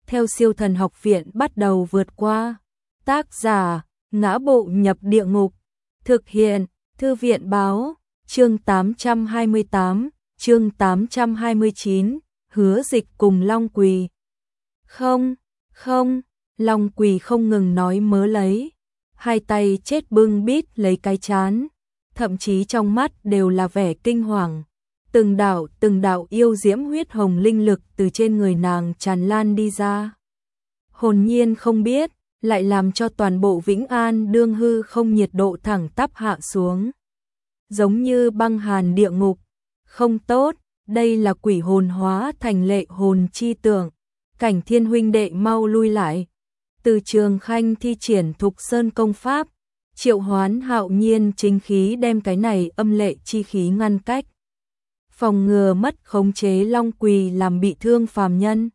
theo Siêu Thần Học Viện bắt đầu vượt qua. Tác giả: Ngã Bộ Nhập Địa Ngục. Thực hiện: Thư viện báo. Chương 828, chương 829, Hứa Dịch cùng Long Quỳ. Không, Long Quỳ không ngừng nói mớ lấy, hai tay chết bưng bít lấy cái trán, thậm chí trong mắt đều là vẻ kinh hoàng. Từng đạo yêu diễm huyết hồng linh lực từ trên người nàng tràn lan đi ra. Hồn nhiên không biết, lại làm cho toàn bộ Vĩnh An đương hư không nhiệt độ thẳng tắp hạ xuống. Giống như băng hàn địa ngục. Không tốt, đây là quỷ hồn hóa thành lệ hồn chi tượng. Cảnh Thiên huynh đệ mau lui lại. Từ Trường Khanh thi triển Thục Sơn công pháp, triệu hoán hạo nhiên chính khí đem cái này âm lệ chi khí ngăn cách. Phòng ngừa mất khống chế Long Quỳ làm bị thương phàm nhân.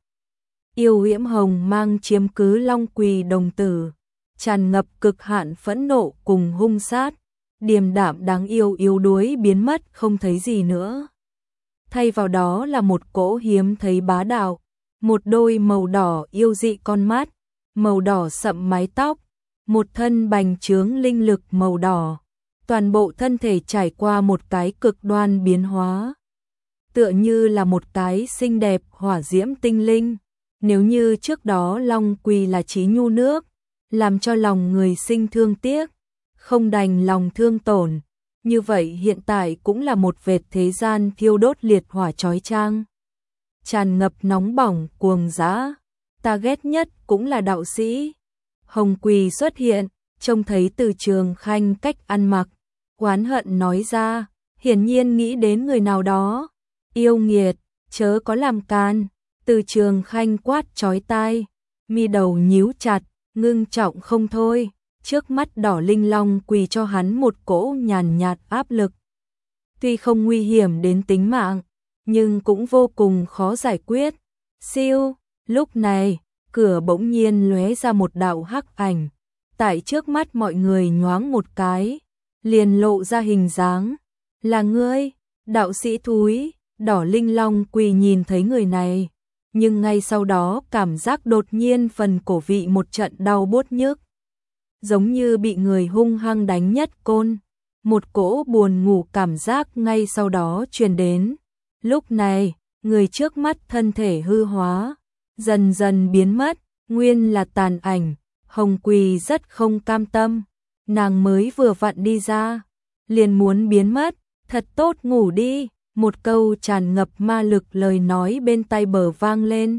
Yêu Yễm Hồng mang chiếm cứ Long Quỳ đồng tử, tràn ngập cực hạn phẫn nộ cùng hung sát, điềm đạm đáng yêu yếu đuối biến mất không thấy gì nữa. Thay vào đó là một cỗ hiếm thấy bá đạo, một đôi màu đỏ yêu dị con mắt, màu đỏ sậm mái tóc, một thân bành trướng linh lực màu đỏ, toàn bộ thân thể trải qua một cái cực đoan biến hóa. Tựa như là một cái xinh đẹp hỏa diễm tinh linh. Nếu như trước đó Long Quỳ là trí nhu nước, làm cho lòng người sinh thương tiếc, không đành lòng thương tổn, như vậy hiện tại cũng là một vệt thế gian thiêu đốt liệt hỏa chói chang, tràn ngập nóng bỏng cuồng dã. Ta ghét nhất cũng là đạo sĩ. Hồng Quỳ xuất hiện, trông thấy Từ Trường Khanh cách ăn mặc, oán hận nói ra, hiển nhiên nghĩ đến người nào đó. Yêu nghiệt, chớ có làm can. Từ Trường Khanh quát chói tai, mi đầu nhíu chặt, ngưng trọng không thôi. Trước mắt đỏ linh long quỳ cho hắn một cỗ nhàn nhạt áp lực. Tuy không nguy hiểm đến tính mạng, nhưng cũng vô cùng khó giải quyết. Siêu, lúc này, cửa bỗng nhiên lóe ra một đạo hắc ảnh. Tại trước mắt mọi người nhoáng một cái, liền lộ ra hình dáng. Là ngươi, đạo sĩ thúi. Đỏ linh long quỳ nhìn thấy người này, nhưng ngay sau đó cảm giác đột nhiên phần cổ vị một trận đau buốt nhức. Giống như bị người hung hăng đánh nhất côn, một cỗ buồn ngủ cảm giác ngay sau đó truyền đến. Lúc này, người trước mắt thân thể hư hóa, dần dần biến mất, nguyên là tàn ảnh. Hồng Quỳ rất không cam tâm, nàng mới vừa vặn đi ra, liền muốn biến mất, thật tốt ngủ đi. Một câu tràn ngập ma lực lời nói bên tai bờ vang lên.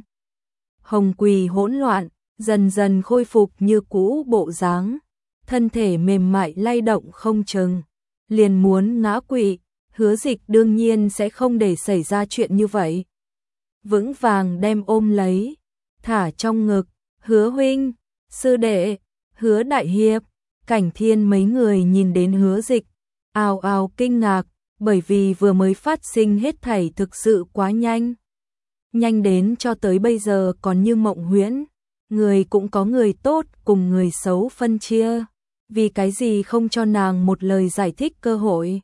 Hồng Quỳ hỗn loạn, dần dần khôi phục như cũ bộ dáng, thân thể mềm mại lay động không chừng, liền muốn ngã quỵ. Hứa Dịch đương nhiên sẽ không để xảy ra chuyện như vậy. Vững vàng đem ôm lấy, thả trong ngực. Hứa huynh, sư đệ, Hứa đại hiệp. Cảnh Thiên mấy người nhìn đến Hứa Dịch, ào ào kinh ngạc. Bởi vì vừa mới phát sinh hết thảy thực sự quá nhanh. Nhanh đến cho tới bây giờ còn như mộng huyễn. Người cũng có người tốt cùng người xấu phân chia. Vì cái gì không cho nàng một lời giải thích cơ hội.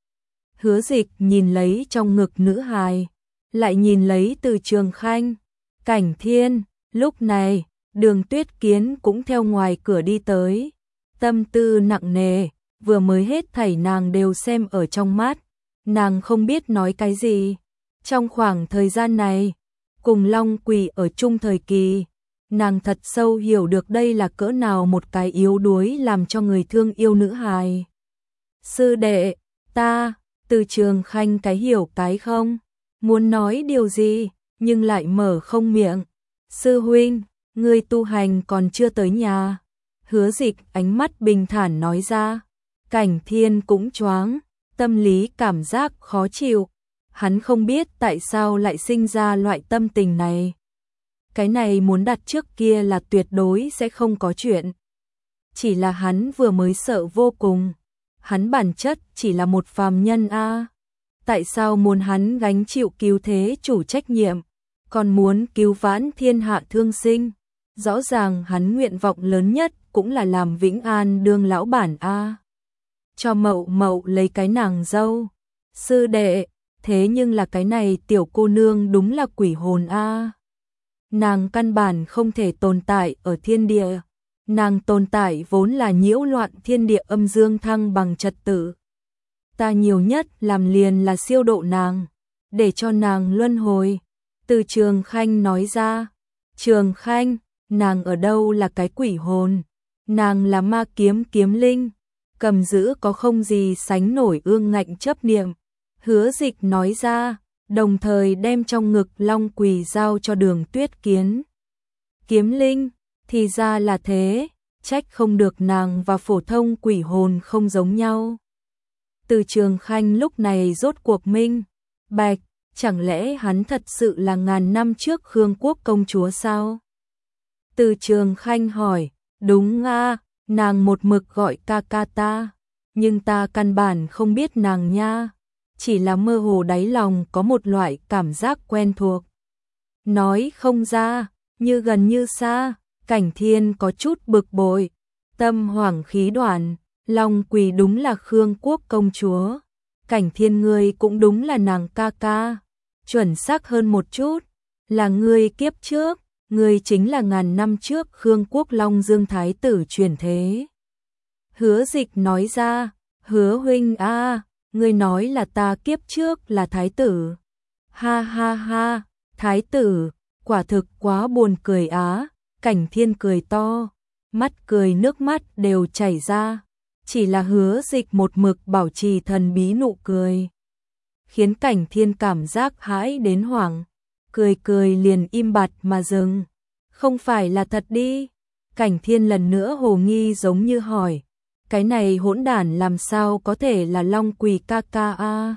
Hứa Dịch nhìn lấy trong ngực nữ hài, lại nhìn lấy Từ Trường Khanh. Cảnh Thiên, lúc này, Đường Tuyết Kiến cũng theo ngoài cửa đi tới. Tâm tư nặng nề, vừa mới hết thảy nàng đều xem ở trong mắt. Nàng không biết nói cái gì. Trong khoảng thời gian này, cùng Long Quỳ ở chung thời kỳ, nàng thật sâu hiểu được đây là cỡ nào một cái yếu đuối làm cho người thương yêu nữ hài. Sư đệ, ta, Từ Trường Khanh cái hiểu cái không, muốn nói điều gì, nhưng lại mở không miệng. Sư huynh, ngươi tu hành còn chưa tới nhà. Hứa Dịch ánh mắt bình thản nói ra. Cảnh Thiên cũng choáng. Tâm lý cảm giác khó chịu, hắn không biết tại sao lại sinh ra loại tâm tình này. Cái này muốn đặt trước kia là tuyệt đối sẽ không có chuyện. Chỉ là hắn vừa mới sợ vô cùng, hắn bản chất chỉ là một phàm nhân a. Tại sao muốn hắn gánh chịu cứu thế chủ trách nhiệm, còn muốn cứu vãn thiên hạ thương sinh? Rõ ràng hắn nguyện vọng lớn nhất cũng là làm Vĩnh An đương lão bản a. Cho Mậu Mậu lấy cái nàng dâu. Sư đệ, thế nhưng là cái này tiểu cô nương đúng là quỷ hồn a. nàng căn bản không thể tồn tại ở thiên địa. Nàng tồn tại vốn là nhiễu loạn thiên địa âm dương thăng bằng trật tự. Ta nhiều nhất làm liền là siêu độ nàng, để cho nàng luân hồi. Từ Trường Khanh nói ra. Trường Khanh, nàng ở đâu là cái quỷ hồn, nàng là ma kiếm kiếm linh, cầm giữ có không gì sánh nổi ương ngạnh chấp niệm. Hứa Dịch nói ra, đồng thời đem trong ngực long quỳ giao cho Đường Tuyết Kiến. Kiếm linh, thì ra là thế, trách không được nàng và phổ thông quỷ hồn không giống nhau. Từ Trường Khanh lúc này rốt cuộc minh bạch, chẳng lẽ hắn thật sự là ngàn năm trước Khương Quốc công chúa sao? Từ Trường Khanh hỏi, đúng a, nàng một mực gọi ca ca ta, nhưng ta căn bản không biết nàng nha, chỉ là mơ hồ đáy lòng có một loại cảm giác quen thuộc. Nói không ra, như gần như xa, Cảnh Thiên có chút bực bội, tâm hoảng khí đoạn, long quỳ đúng là Khương Quốc công chúa, Cảnh Thiên ngươi cũng đúng là nàng ca ca, chuẩn xác hơn một chút, là ngươi kiếp trước, ngươi chính là ngàn năm trước Khương Quốc Long Dương Thái tử chuyển thế. Hứa Dịch nói ra, Hứa huynh a, ngươi nói là ta kiếp trước là thái tử. Ha ha ha, thái tử, quả thực quá buồn cười á. Cảnh Thiên cười to, mắt cười nước mắt đều chảy ra, chỉ là Hứa Dịch một mực bảo trì thần bí nụ cười, khiến Cảnh Thiên cảm giác hãi đến hoảng, cười cười liền im bặt mà dừng. Không phải là thật đi? Cảnh Thiên lần nữa hồ nghi giống như hỏi, cái này hỗn đản làm sao có thể là Long Quỳ ca ca a?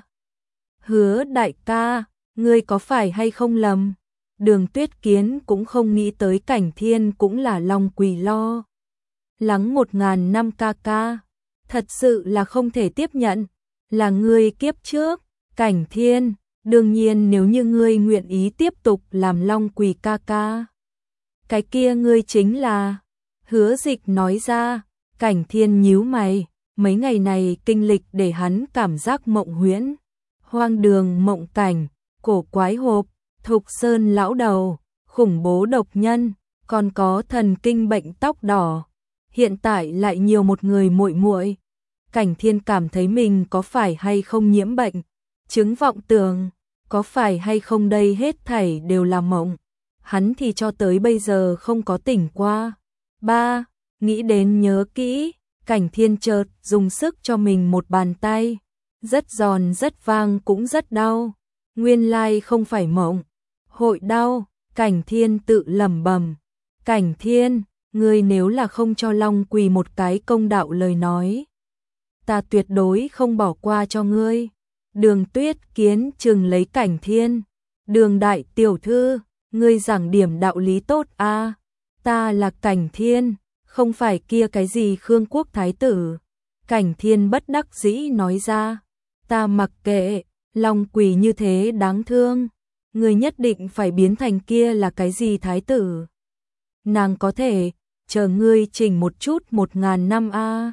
Hứa đại ca, ngươi có phải hay không lầm? Đường Tuyết Kiến cũng không nghĩ tới Cảnh Thiên cũng là Long Quỳ lo lắng 1000 năm ca ca, thật sự là không thể tiếp nhận, là ngươi kiếp trước. Cảnh Thiên, đương nhiên nếu như ngươi nguyện ý tiếp tục làm Long Quỳ ca ca, cái kia ngươi chính là. Hứa Dịch nói ra. Cảnh Thiên nhíu mày, mấy ngày này kinh lịch để hắn cảm giác mộng huyễn, hoang đường mộng cảnh, cổ quái hộp, Thục Sơn lão đầu, khủng bố độc nhân, còn có thần kinh bệnh tóc đỏ, hiện tại lại nhiều một người muội muội. Cảnh Thiên cảm thấy mình có phải hay không nhiễm bệnh, chứng vọng tưởng, có phải hay không đây hết thảy đều là mộng. Hắn thì cho tới bây giờ không có tỉnh qua. Ba, nghĩ đến nhớ kỹ, Cảnh Thiên chợt dùng sức cho mình một bàn tay, rất giòn rất vang cũng rất đau. Nguyên lai không phải mộng, hội đau. Cảnh Thiên tự lẩm bẩm. Cảnh Thiên, ngươi nếu là không cho Long Quỳ một cái công đạo lời nói, ta tuyệt đối không bỏ qua cho ngươi. Đường Tuyết Kiến trừng lấy Cảnh Thiên. Đường đại tiểu thư, ngươi giảng điểm đạo lý tốt a. Ta là Cảnh Thiên, không phải kia cái gì Khương Quốc thái tử. Cảnh Thiên bất đắc dĩ nói ra, ta mặc kệ, Long Quỳ như thế đáng thương, ngươi nhất định phải biến thành kia là cái gì thái tử. Nàng có thể, chờ ngươi chỉnh một chút 1000 năm a.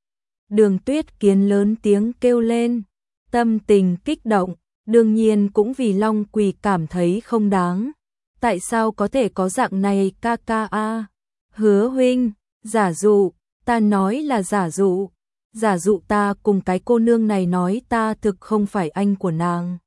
Đường Tuyết Kiến lớn tiếng kêu lên, tâm tình kích động, đương nhiên cũng vì Long Quỳ cảm thấy không đáng. Tại sao có thể có dạng này ca ca a? Hứa huynh, giả dụ, ta nói là giả dụ. Giả dụ ta cùng cái cô nương này nói ta thực không phải anh của nàng,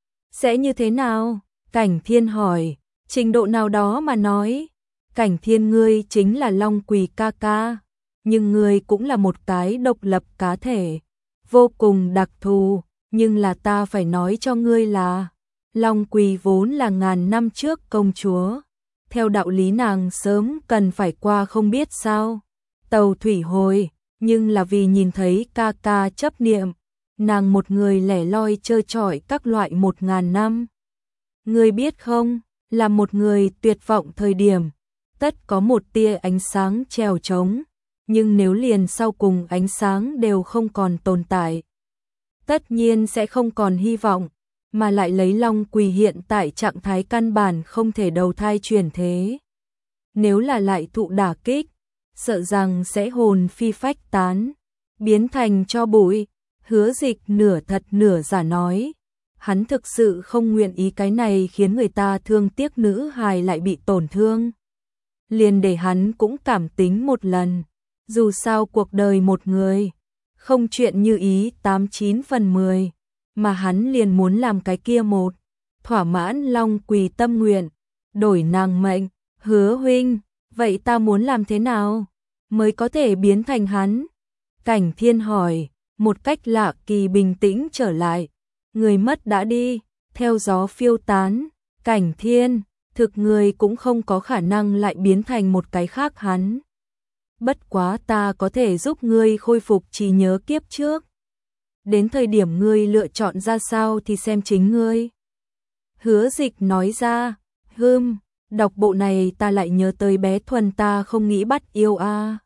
sẽ như thế nào? Cảnh Thiên hỏi. Trình độ nào đó mà nói, Cảnh Thiên ngươi chính là Long Quỳ ca ca, nhưng ngươi cũng là một cái độc lập cá thể, vô cùng đặc thù, nhưng là ta phải nói cho ngươi là Long Quỳ vốn là ngàn năm trước công chúa, theo đạo lý nàng sớm cần phải qua không biết sao tàu thủy hồi, nhưng là vì nhìn thấy ca ca chấp niệm, nàng một người lẻ loi trơ trọi các loại 1000 năm. Ngươi biết không, là một người tuyệt vọng thời điểm, tất có một tia ánh sáng trèo trống, nhưng nếu liền sau cùng ánh sáng đều không còn tồn tại, tất nhiên sẽ không còn hy vọng, mà lại lấy Long Quỳ hiện tại trạng thái căn bản không thể đầu thai chuyển thế. Nếu là lại thụ đả kích, sợ rằng sẽ hồn phi phách tán, biến thành tro bụi. Hứa Dịch nửa thật nửa giả nói. hắn thực sự không nguyện ý cái này khiến người ta thương tiếc nữ hài lại bị tổn thương. Liền để hắn cũng cảm tính một lần, dù sao cuộc đời một người, không chuyện như ý 89 phần 10, mà hắn liền muốn làm cái kia một, thỏa mãn long quỳ tâm nguyện, đổi nàng mệnh. Hứa huynh, vậy ta muốn làm thế nào mới có thể biến thành hắn? Cảnh Thiên hỏi, một cách lạ kỳ bình tĩnh trở lại. Người mất đã đi, theo gió phiêu tán. Cảnh Thiên, thực người cũng không có khả năng lại biến thành một cái khác hắn. Bất quá ta có thể giúp ngươi khôi phục trí nhớ kiếp trước. Đến thời điểm ngươi lựa chọn ra sao thì xem chính ngươi. Hứa Dịch nói ra, đọc bộ này ta lại nhớ tới bé Thuần, ta không nghĩ bắt yêu a.